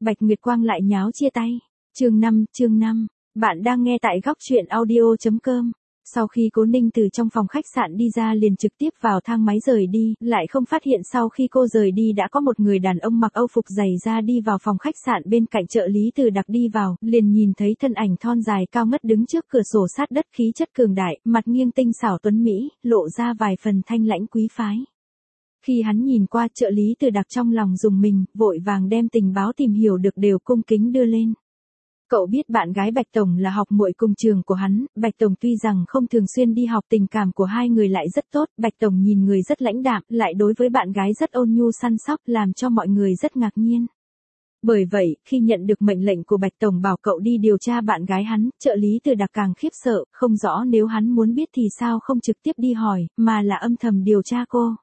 Bạch Nguyệt Quang lại nháo chia tay. Chương 5, bạn đang nghe tại góc truyện audio.com. Sau khi Cố Ninh từ trong phòng khách sạn đi ra liền trực tiếp vào thang máy rời đi, lại không phát hiện sau khi cô rời đi đã có một người đàn ông mặc âu phục dày da đi vào phòng khách sạn bên cạnh. Trợ lý Từ Đặc đi vào, liền nhìn thấy thân ảnh thon dài cao ngất đứng trước cửa sổ sát đất, khí chất cường đại, mặt nghiêng tinh xảo tuấn mỹ, lộ ra vài phần thanh lãnh quý phái. Khi hắn nhìn qua, trợ lý Từ Đặc trong lòng rùng mình, vội vàng đem tình báo tìm hiểu được đều cung kính đưa lên. Cậu biết bạn gái Bạch Tổng là học muội cùng trường của hắn, Bạch Tổng tuy rằng không thường xuyên đi học, tình cảm của hai người lại rất tốt, Bạch Tổng nhìn người rất lãnh đạm, lại đối với bạn gái rất ôn nhu săn sóc, làm cho mọi người rất ngạc nhiên. Bởi vậy, khi nhận được mệnh lệnh của Bạch Tổng bảo cậu đi điều tra bạn gái hắn, trợ lý Từ Đặc càng khiếp sợ, không rõ nếu hắn muốn biết thì sao không trực tiếp đi hỏi, mà là âm thầm điều tra cô.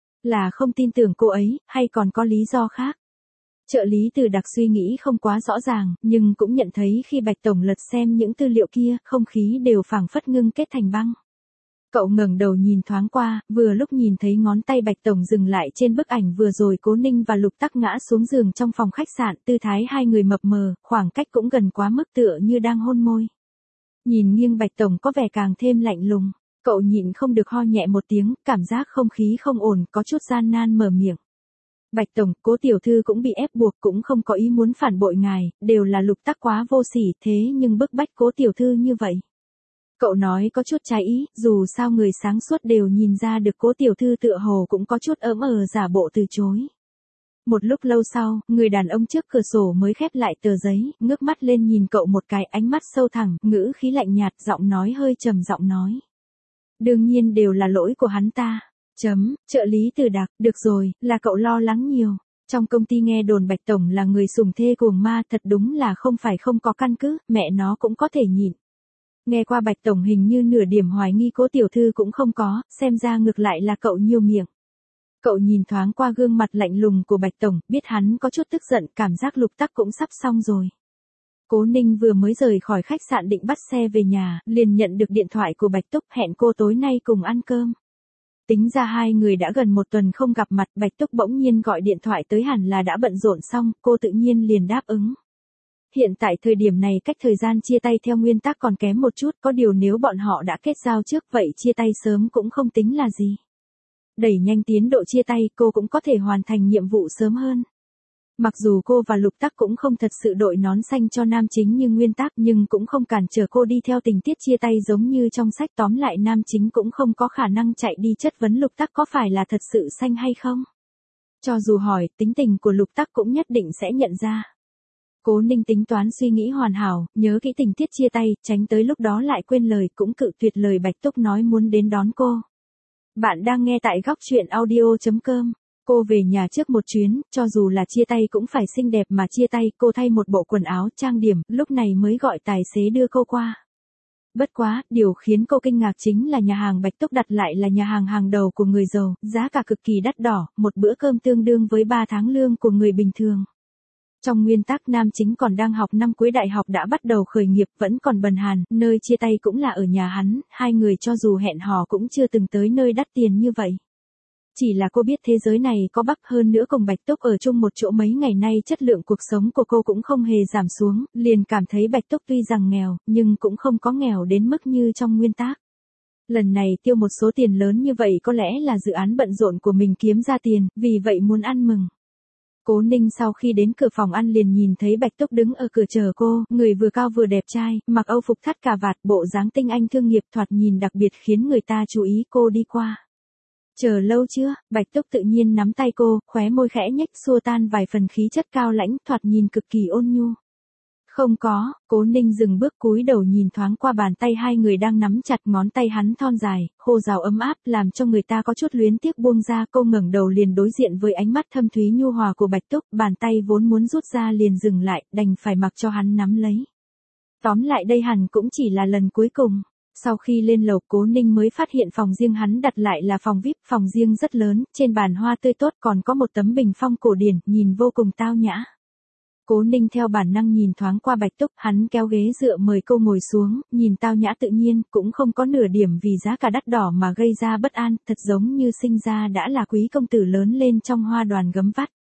Là không tin tưởng cô ấy, hay còn có lý do khác? Trợ lý Từ Đặc suy nghĩ không quá rõ ràng, nhưng cũng nhận thấy khi Bạch Tổng lật xem những tư liệu kia, không khí đều phảng phất ngưng kết thành băng. Cậu ngẩng đầu nhìn thoáng qua, vừa lúc nhìn thấy ngón tay Bạch Tổng dừng lại trên bức ảnh vừa rồi Cố Ninh và Lục Tắc ngã xuống giường trong phòng khách sạn, tư thái hai người mập mờ, khoảng cách cũng gần quá mức tựa như đang hôn môi. Nhìn nghiêng Bạch Tổng có vẻ càng thêm lạnh lùng, cậu nhịn không được ho nhẹ một tiếng, cảm giác không khí không ổn, có chút gian nan mở miệng. Bạch Tổng, Cố tiểu thư cũng bị ép buộc, cũng không có ý muốn phản bội ngài, đều là Lục Tắc quá vô sỉ, thế nhưng bức bách Cố tiểu thư như vậy. Cậu nói có chút trái ý, dù sao người sáng suốt đều nhìn ra được Cố tiểu thư tựa hồ cũng có chút ỡm giả bộ từ chối. Một lúc lâu sau, người đàn ông trước cửa sổ mới khép lại tờ giấy, ngước mắt lên nhìn cậu một cái, ánh mắt sâu thẳm, ngữ khí lạnh nhạt, giọng nói hơi trầm giọng nói. Đương nhiên đều là lỗi của hắn ta. Trợ lý Từ Đặc, được rồi, là cậu lo lắng nhiều. Trong công ty nghe đồn Bạch Tổng là người sủng thê cuồng ma, thật đúng là không phải không có căn cứ, mẹ nó cũng có thể nhịn. Nghe qua Bạch Tổng hình như nửa điểm hoài nghi Cố tiểu thư cũng không có, xem ra ngược lại là cậu nhiều miệng. Cậu nhìn thoáng qua gương mặt lạnh lùng của Bạch Tổng, biết hắn có chút tức giận, cảm giác Lục Tắc cũng sắp xong rồi. Cố Ninh vừa mới rời khỏi khách sạn định bắt xe về nhà, liền nhận được điện thoại của Bạch Túc hẹn cô tối nay cùng ăn cơm. Tính ra hai người đã gần một tuần không gặp mặt, Bạch Túc bỗng nhiên gọi điện thoại tới hẳn là đã bận rộn xong, cô tự nhiên liền đáp ứng. Hiện tại thời điểm này cách thời gian chia tay theo nguyên tắc còn kém một chút, có điều nếu bọn họ đã kết giao trước vậy chia tay sớm cũng không tính là gì. Đẩy nhanh tiến độ chia tay, cô cũng có thể hoàn thành nhiệm vụ sớm hơn. Mặc dù cô và Lục Tắc cũng không thật sự đội nón xanh cho nam chính như nguyên tắc, nhưng cũng không cản trở cô đi theo tình tiết chia tay giống như trong sách, tóm lại nam chính cũng không có khả năng chạy đi chất vấn Lục Tắc có phải là thật sự xanh hay không. Cho dù hỏi, tính tình của Lục Tắc cũng nhất định sẽ nhận ra. Cố Ninh tính toán suy nghĩ hoàn hảo, nhớ kỹ tình tiết chia tay, tránh tới lúc đó lại quên lời, cũng cự tuyệt lời Bạch Túc nói muốn đến đón cô. Bạn đang nghe tại góc truyện audio.com. Cô về nhà trước một chuyến, cho dù là chia tay cũng phải xinh đẹp mà chia tay, cô thay một bộ quần áo trang điểm, lúc này mới gọi tài xế đưa cô qua. Bất quá, điều khiến cô kinh ngạc chính là nhà hàng Bạch Túc đặt lại là nhà hàng hàng đầu của người giàu, giá cả cực kỳ đắt đỏ, một bữa cơm tương đương với 3 tháng lương của người bình thường. Trong nguyên tắc nam chính còn đang học năm cuối đại học đã bắt đầu khởi nghiệp, vẫn còn bần hàn, nơi chia tay cũng là ở nhà hắn, hai người cho dù hẹn hò cũng chưa từng tới nơi đắt tiền như vậy. Chỉ là cô biết thế giới này có bắp, hơn nữa cùng Bạch Túc ở chung một chỗ mấy ngày nay chất lượng cuộc sống của cô cũng không hề giảm xuống, liền cảm thấy Bạch Túc tuy rằng nghèo, nhưng cũng không có nghèo đến mức như trong nguyên tác. Lần này tiêu một số tiền lớn như vậy có lẽ là dự án bận rộn của mình kiếm ra tiền, vì vậy muốn ăn mừng. Cố Ninh sau khi đến cửa phòng ăn liền nhìn thấy Bạch Túc đứng ở cửa chờ cô, người vừa cao vừa đẹp trai, mặc âu phục thắt cà vạt, bộ dáng tinh anh thương nghiệp thoạt nhìn đặc biệt khiến người ta chú ý. Cô đi qua. Chờ lâu chưa? Bạch Túc tự nhiên nắm tay cô, khóe môi khẽ nhếch xua tan vài phần khí chất cao lãnh, thoạt nhìn cực kỳ ôn nhu. Không có. Cố Ninh dừng bước cúi đầu nhìn thoáng qua bàn tay hai người đang nắm chặt, ngón tay hắn thon dài, khô ráo ấm áp, làm cho người ta có chút luyến tiếc buông ra. Cô ngẩng đầu liền đối diện với ánh mắt thâm thúy nhu hòa của Bạch Túc, bàn tay vốn muốn rút ra liền dừng lại, đành phải mặc cho hắn nắm lấy. Tóm lại đây hẳn cũng chỉ là lần cuối cùng. Sau khi lên lầu, Cố Ninh mới phát hiện phòng riêng hắn đặt lại là phòng VIP, phòng riêng rất lớn, trên bàn hoa tươi tốt còn có một tấm bình phong cổ điển, nhìn vô cùng tao nhã. Cố Ninh theo bản năng nhìn thoáng qua Bạch Túc, hắn kéo ghế dựa mời cô ngồi xuống, nhìn tao nhã tự nhiên, cũng không có nửa điểm vì giá cả đắt đỏ mà gây ra bất an, thật giống như sinh ra đã là quý công tử lớn lên trong hoa đoàn gấm vắt.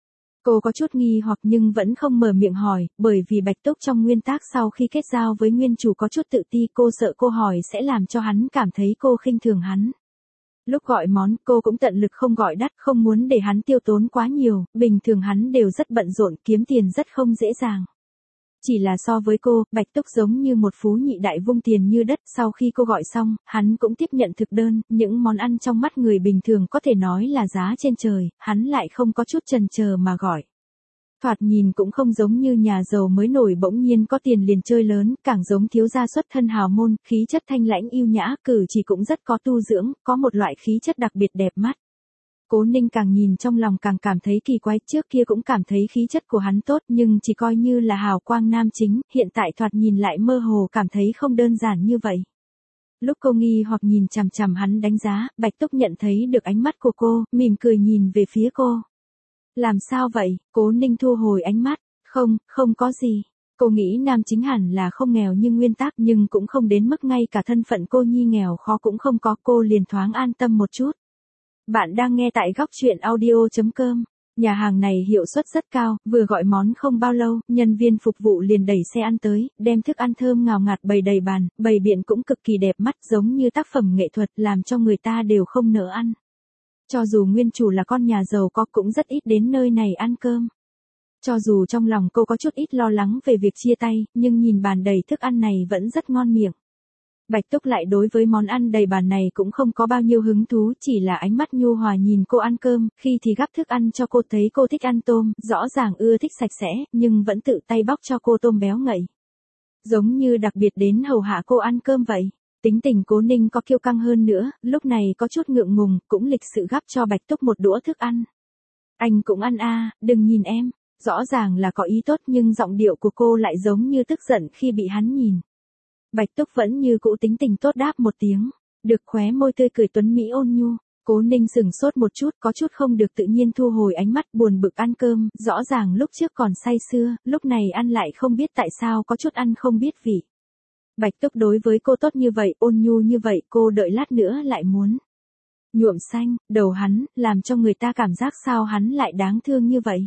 Cô có chút nghi hoặc nhưng vẫn không mở miệng hỏi, bởi vì Bạch Túc trong nguyên tắc sau khi kết giao với nguyên chủ có chút tự ti, cô sợ cô hỏi sẽ làm cho hắn cảm thấy cô khinh thường hắn. Lúc gọi món, cô cũng tận lực không gọi đắt, không muốn để hắn tiêu tốn quá nhiều, bình thường hắn đều rất bận rộn, kiếm tiền rất không dễ dàng. Chỉ là so với cô, Bạch Túc giống như một phú nhị đại vung tiền như đất, sau khi cô gọi xong, hắn cũng tiếp nhận thực đơn, những món ăn trong mắt người bình thường có thể nói là giá trên trời, hắn lại không có chút chần chờ mà gọi. Thoạt nhìn cũng không giống như nhà giàu mới nổi bỗng nhiên có tiền liền chơi lớn, càng giống thiếu gia xuất thân hào môn, khí chất thanh lãnh yêu nhã, cử chỉ cũng rất có tu dưỡng, có một loại khí chất đặc biệt đẹp mắt. Cố Ninh càng nhìn trong lòng càng cảm thấy kỳ quái, trước kia cũng cảm thấy khí chất của hắn tốt nhưng chỉ coi như là hào quang nam chính, hiện tại thoạt nhìn lại mơ hồ cảm thấy không đơn giản như vậy. Lúc cô nghi hoặc nhìn chằm chằm hắn đánh giá, Bạch Túc nhận thấy được ánh mắt của cô, mỉm cười nhìn về phía cô. Làm sao vậy? Cố Ninh thu hồi ánh mắt. Không có gì. Cô nghĩ nam chính hẳn là không nghèo như nguyên tắc nhưng cũng không đến mức ngay cả thân phận cô nhi nghèo khó cũng không có, cô liền thoáng an tâm một chút. Bạn đang nghe tại góc truyện audio.com. Nhà hàng này hiệu suất rất cao, vừa gọi món không bao lâu, nhân viên phục vụ liền đẩy xe ăn tới, đem thức ăn thơm ngào ngạt bày đầy bàn, bày biện cũng cực kỳ đẹp mắt giống như tác phẩm nghệ thuật làm cho người ta đều không nỡ ăn. Cho dù nguyên chủ là con nhà giàu có cũng rất ít đến nơi này ăn cơm. Cho dù trong lòng cô có chút ít lo lắng về việc chia tay, nhưng nhìn bàn đầy thức ăn này vẫn rất ngon miệng. Bạch Túc lại đối với món ăn đầy bàn này cũng không có bao nhiêu hứng thú, chỉ là ánh mắt nhu hòa nhìn cô ăn cơm, khi thì gắp thức ăn cho cô, thấy cô thích ăn tôm, rõ ràng ưa thích sạch sẽ, nhưng vẫn tự tay bóc cho cô tôm béo ngậy. Giống như đặc biệt đến hầu hạ cô ăn cơm vậy. Tính tình Cố Ninh có kiêu căng hơn nữa, lúc này có chút ngượng ngùng, cũng lịch sự gắp cho Bạch Túc một đũa thức ăn. Anh cũng ăn à, đừng nhìn em. Rõ ràng là có ý tốt nhưng giọng điệu của cô lại giống như tức giận khi bị hắn nhìn. Bạch Túc vẫn như cũ tính tình tốt đáp một tiếng, được khóe môi tươi cười tuấn mỹ ôn nhu. Cố Ninh sừng sốt một chút, có chút không được tự nhiên thu hồi ánh mắt, buồn bực ăn cơm, rõ ràng lúc trước còn say sưa, lúc này ăn lại không biết tại sao có chút ăn không biết vị. Bạch Túc đối với cô tốt như vậy, ôn nhu như vậy, cô đợi lát nữa lại muốn nhuộm xanh đầu hắn, làm cho người ta cảm giác sao hắn lại đáng thương như vậy.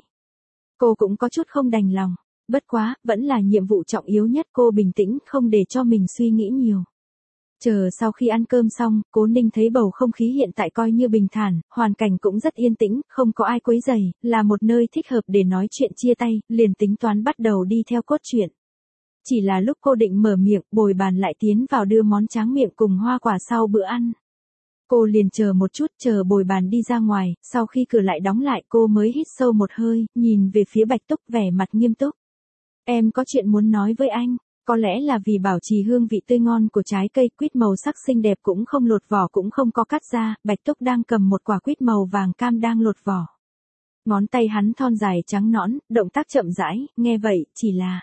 Cô cũng có chút không đành lòng, bất quá, vẫn là nhiệm vụ trọng yếu nhất, cô bình tĩnh không để cho mình suy nghĩ nhiều. Chờ sau khi ăn cơm xong, Cố Ninh thấy bầu không khí hiện tại coi như bình thản, hoàn cảnh cũng rất yên tĩnh, không có ai quấy rầy, là một nơi thích hợp để nói chuyện chia tay, liền tính toán bắt đầu đi theo cốt truyện. Chỉ là lúc cô định mở miệng, bồi bàn lại tiến vào đưa món tráng miệng cùng hoa quả sau bữa ăn. Cô liền chờ một chút, chờ bồi bàn đi ra ngoài, sau khi cửa lại đóng lại cô mới hít sâu một hơi, nhìn về phía Bạch Túc vẻ mặt nghiêm túc. Em có chuyện muốn nói với anh, có lẽ là vì bảo trì hương vị tươi ngon của trái cây, quýt màu sắc xinh đẹp cũng không lột vỏ cũng không có cắt ra, Bạch Túc đang cầm một quả quýt màu vàng cam đang lột vỏ. Ngón tay hắn thon dài trắng nõn, động tác chậm rãi, nghe vậy, chỉ là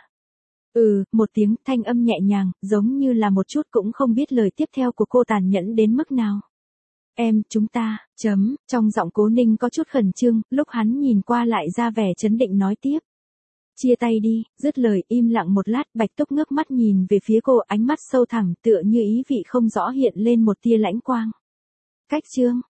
một tiếng, thanh âm nhẹ nhàng, giống như là một chút cũng không biết lời tiếp theo của cô tàn nhẫn đến mức nào. Chúng ta, trong giọng Cố Ninh có chút khẩn trương, lúc hắn nhìn qua lại ra vẻ trấn định nói tiếp. Chia tay đi, dứt lời im lặng một lát, Bạch Túc ngước mắt nhìn về phía cô, ánh mắt sâu thẳm tựa như ý vị không rõ hiện lên một tia lãnh quang. Cách chương,